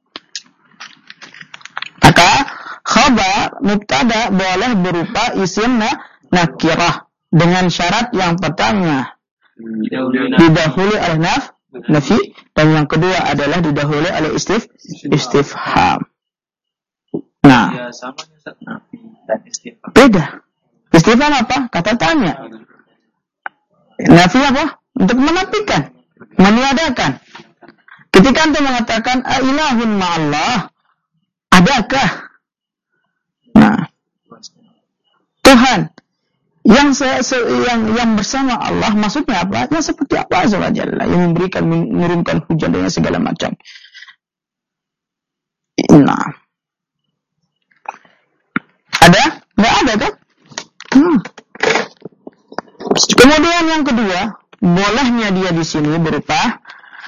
maka khabar mubtada boleh berupa isim nakirah dengan syarat yang pertama didahului oleh nafi dan yang kedua adalah didahului oleh istifham. Nah, beda. Istifham apa? Kata tanya. Nafi apa? Untuk menafikan, meniadakan. Ketika Anda mengatakan ilahun ma'allah, adakah? Nah, Tuhan yang bersama Allah maksudnya apa? Yang seperti apa azza wa jalla yang menurunkan hujan dengan segala macam. Nah. Ada? Nggak ada kan? Kemudian yang kedua, bolehnya dia di sini berupa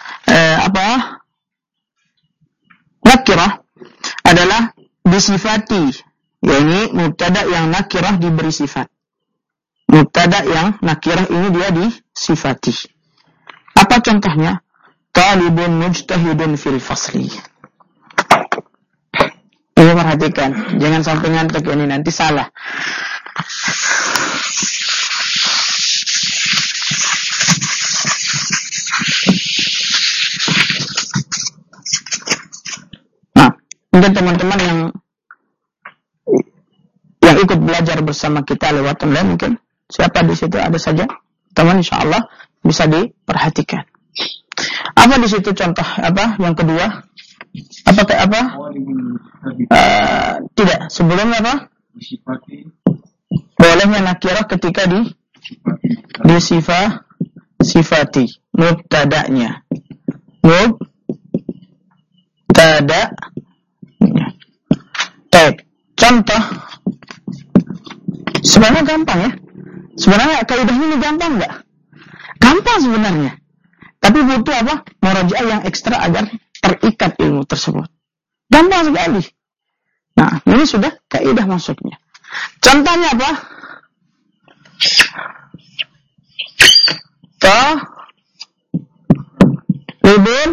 nakirah adalah disifati, yakni mubtada yang nakirah diberi sifat. Mubtada yang nakirah ini dia disifati. Apa contohnya? Talibun mujtahidun fil fasli. Ini perhatikan, jangan sampai ngantuk ini nanti salah. Nah, mungkin teman-teman yang ikut belajar bersama kita lewat online mungkin siapa di situ ada saja teman, insyaallah bisa diperhatikan. Apa di situ contoh apa yang kedua? Apa? Tidak, sebelumnya apa? Bolehnya nakirah ketika sifati mubtada'nya. Baik, contoh sebenarnya gampang ya. Sebenarnya kaidahnya ini gampang enggak? Gampang sebenarnya. Tapi butuh apa? Murajaah yang ekstra agar terikat ilmu tersebut. Gampang sekali. Nah, ini sudah kaidah maksudnya. Contohnya apa? Libun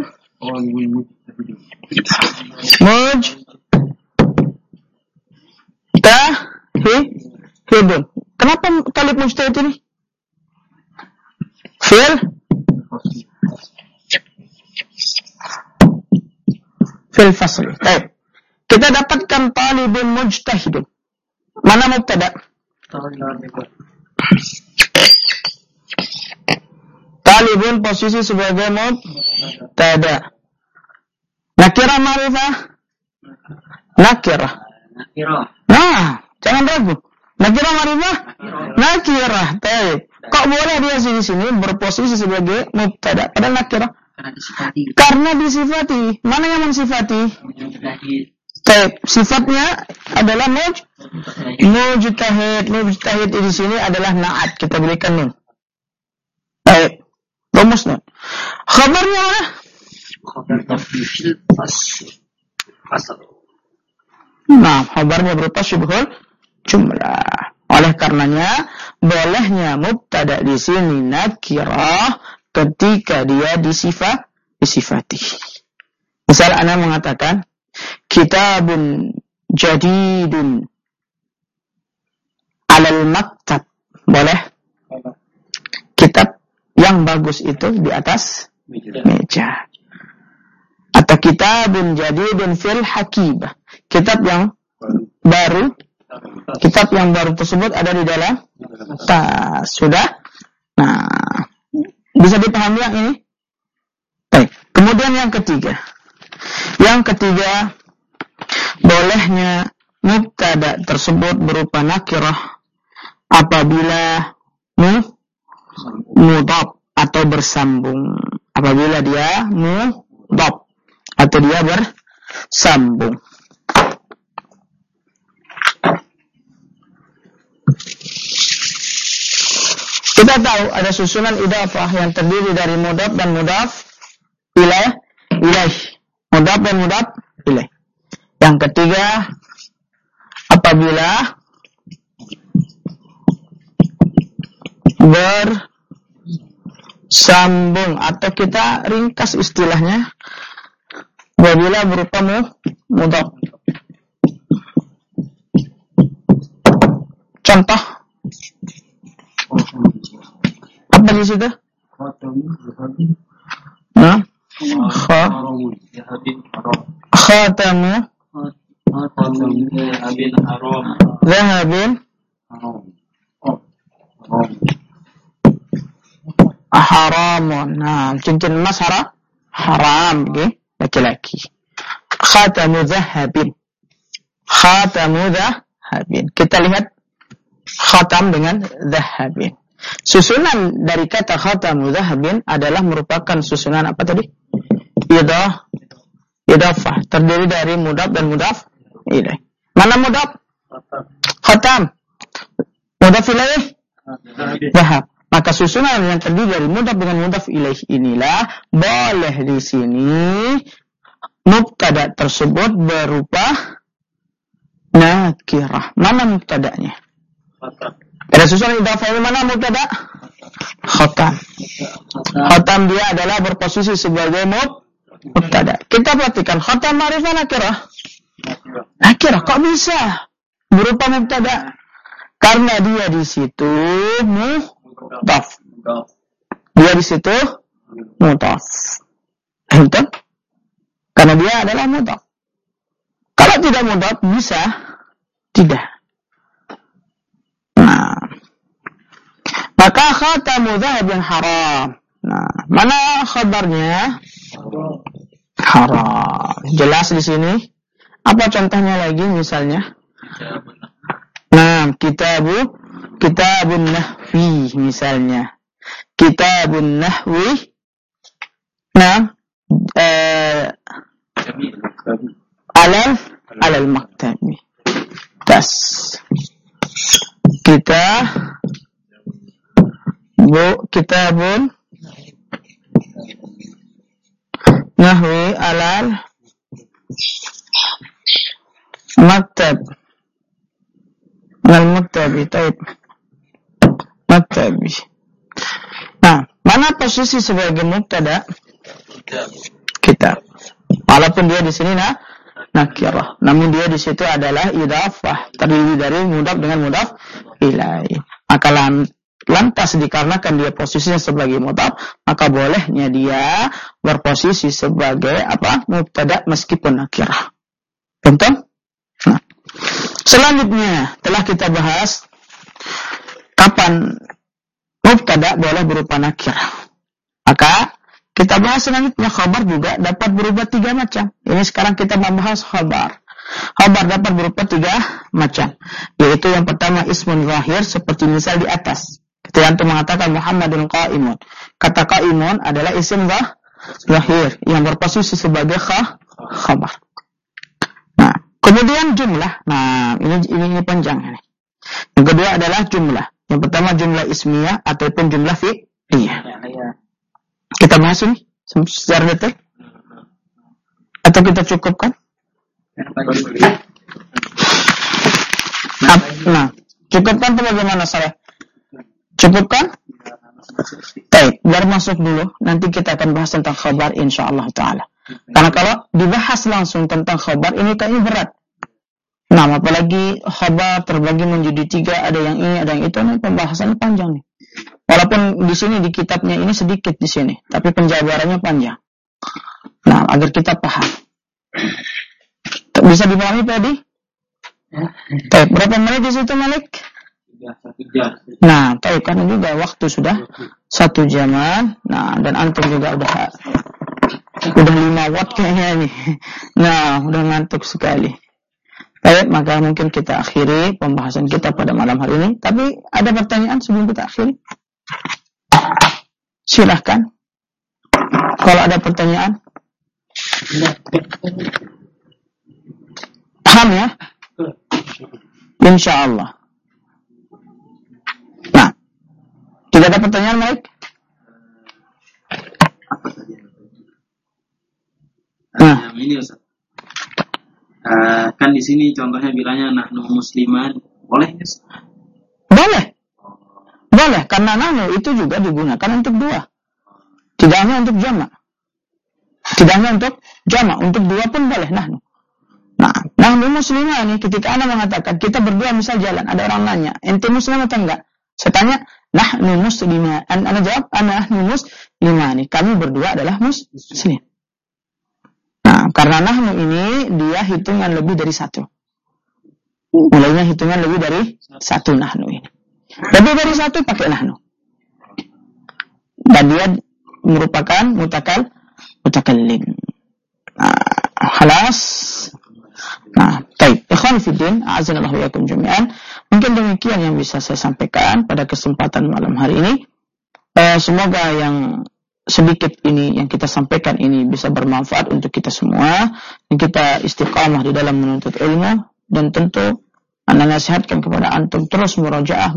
mujtahidun. Kenapa talib mujtahid ini? Fil fasl. Baik. Kita dapatkan talibun mujtahidun. Mana mubtada? Talibun posisi sebagai mubtada. Nakirah ma'rifah? Nakirah. Nah, jangan ragu. Nakirah ma'rifah? Nakirah. Baik. Kok boleh dia di sini berposisi sebagai mubtada? Padahal nakirah. Karena disifati. Mana yang mensifati? Baik, sifatnya adalah mujtahid. Mujtahid di sini adalah na'at. Kita berikan nun. Baik, rumus nun. Khabarnya mana? Nah, khabarnya berupa syubhul jumlah. Oleh karenanya, bolehnya mubtada di sini nakirah ketika dia disifati. Misal ana mengatakan kitabun jadidun alal maktab. Boleh? Kitab yang bagus itu di atas meja. Atau kitabun jadidun fil hakibah. Kitab yang baru tersebut ada di dalam tas. Sudah? Nah, bisa dipahami yang ini? Baik. Kemudian yang ketiga. Bolehnya mubtada tersebut berupa nakirah apabila mudhaf atau bersambung. Apabila dia mudhaf atau dia bersambung. Kita tahu ada susunan idhafah yang terdiri dari mudhaf dan mudhaf ilaih. Mudhaf dan mudhaf ilaih. Yang ketiga, apabila bersambung atau kita ringkas istilahnya, apabila berupa mudhaf. Contoh apa di situ? Nah, khatamu zahabin haramun. Nah, cincin emas haram bagi laki-laki. Khatamu zahabin. Kita lihat khatam dengan zahabin. Susunan dari kata khatamu zahabin adalah merupakan susunan apa tadi? Idhafah. Terdiri dari mudhaf dan mudhaf ilaih. Mana mudhaf? Khatam. Mudhaf ilaih? Zahab. Maka susunan yang terdiri dari mudhaf dengan mudhaf ilaih inilah boleh di sini mubtada tersebut berupa nakirah. Mana mubtadanya? Pada susunan idhafah ini mana mubtada? Khatam. Khatam dia adalah berposisi sebagai mubtada. Kita perhatikan khatam ma'rifah nakirah. Nakirah kok bisa berupa mubtada? Karena dia di situ mudhaf. Dia di situ mudhaf. Betul? Karena dia adalah mudhaf. Kalau tidak mudhaf bisa tidak. Nah, maka khatamu zahabin haram. Nah, mana khabarnya? Haram. Jelas di sini. Apa contohnya lagi misalnya? Nah, kitabun nahwi misalnya. Kitabun nahwi. Nah, alal maktabi. Tas. Kitabun nahwi alal maktab. Al-maktabi, taib. Maktabi. Nah, mana posisi sebagai mubtada? Kitab. Walaupun dia di sini nakirah. Namun dia di situ adalah idhafah, terdiri dari mudhaf dengan mudhaf ilaih. Maka lantas dikarenakan dia posisinya sebagai mudhaf, maka bolehnya dia berposisi sebagai mubtada meskipun nakirah. Contoh? Nah, selanjutnya telah kita bahas kapan mubtada boleh berupa nakirah. Maka kita bahas selanjutnya khabar juga dapat berupa 3 macam. Ini sekarang kita membahas khabar. Khabar dapat berupa 3 macam. Yaitu yang pertama ismun zahir seperti misal di atas. Ketika antum mengatakan Muhammadun qa'imun. Kata qa'imun adalah isim zahir yang berposisi sebagai khabar. Nah, kemudian jumlah. Nah, ini panjang ini. Yang kedua adalah jumlah. Yang pertama jumlah ismiyah ataupun jumlah fi'liyah. Kita bahas ini secara detail atau kita cukupkan? Nah, cukupkan itu bagaimana saya? Cukupkan? Baik, biar masuk dulu. Nanti kita akan bahas tentang khabar insyaallah ta'ala. Karena kalau dibahas langsung tentang khabar ini kayaknya berat. Nah, apalagi khabar terbagi menjadi 3, ada yang ini, ada yang itu. Nah, pembahasannya panjang nih. Walaupun di sini di kitabnya ini sedikit di sini, tapi penjabarannya panjang. Nah, agar kita paham. Bisa dipahami tadi? Berapa menit di situ, Malik? 1 jam. Nah, tahu karena juga waktu sudah 1 jaman. Nah, dan antum juga udah 5 watt kayaknya nih. Nah, udah ngantuk sekali. Baik, maka mungkin kita akhiri pembahasan kita pada malam hari ini. Tapi ada pertanyaan sebelum kita akhiri? Silahkan. Kalau ada pertanyaan. Paham ya? Insyaallah. Nah, tidak ada pertanyaan, Mike? Nah, ini Ustaz. Kan di sini contohnya bilangnya nahnu musliman, boleh ya? Boleh, karena nahnu itu juga digunakan untuk 2. Tidak hanya untuk jamak. Untuk 2 pun boleh nahnu. Nah, nahnu muslimah ini ketika Anda mengatakan kita berdua misal jalan, ada orang nanya, ente muslim atau enggak? Saya tanya, nahnu muslimah. Anda jawab, nahnu muslimah nih. Kami berdua adalah muslim. Nah, karena nahnu ini dia hitungan lebih dari 1. Mulainya hitungan lebih dari 1 nahnu ini. Lebih dari 1 pakai nahnu. Dan dia merupakan mutakallim. Khalas. Nah, baik. Ikhwan fillah, a'azzanallahu wa iyyakum jami'an. Mungkin demikian yang bisa saya sampaikan pada kesempatan malam hari ini. Semoga yang sedikit ini yang kita sampaikan ini bisa bermanfaat untuk kita semua. Dan kita istiqamah di dalam menuntut ilmu. Dan tentu Anda nasihatkan kepada antum terus murajaah.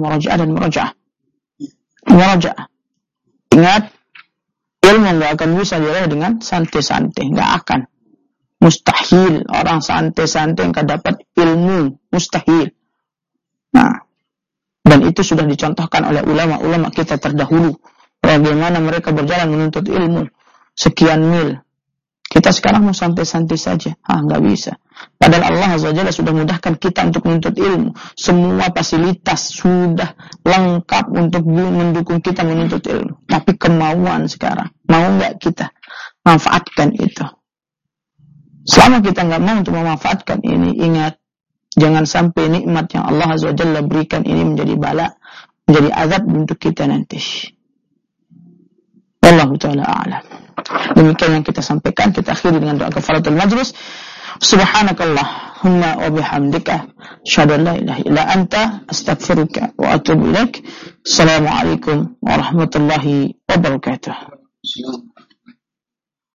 Ingat, ilmu nggak akan bisa diraih dengan santai-santai, nggak akan. Mustahil orang santai-santai yang dapat ilmu, mustahil. Nah, dan itu sudah dicontohkan oleh ulama-ulama kita terdahulu. Bagaimana mereka berjalan menuntut ilmu sekian mil. Kita sekarang mau santai-santai saja, nggak bisa. Padahal Allah Azza wa Jalla sudah mudahkan kita untuk menuntut ilmu. Semua fasilitas sudah lengkap untuk mendukung kita menuntut ilmu. Tapi kemauan sekarang, mau nggak kita manfaatkan itu? Selama kita nggak mau untuk memanfaatkan ini, ingat, jangan sampai nikmat yang Allah Azza wa Jalla berikan ini menjadi bala, menjadi azab untuk kita nanti. Wallahu ta'ala a'lam. Demikian yang kita sampaikan, kita akhiri dengan doa kafaratul majlis. Subhanakallahumma wa bihamdika asyhadu an la ilaha illa anta astaghfiruka wa atubu ilaik. Assalamualaikum warahmatullahi wabarakatuh.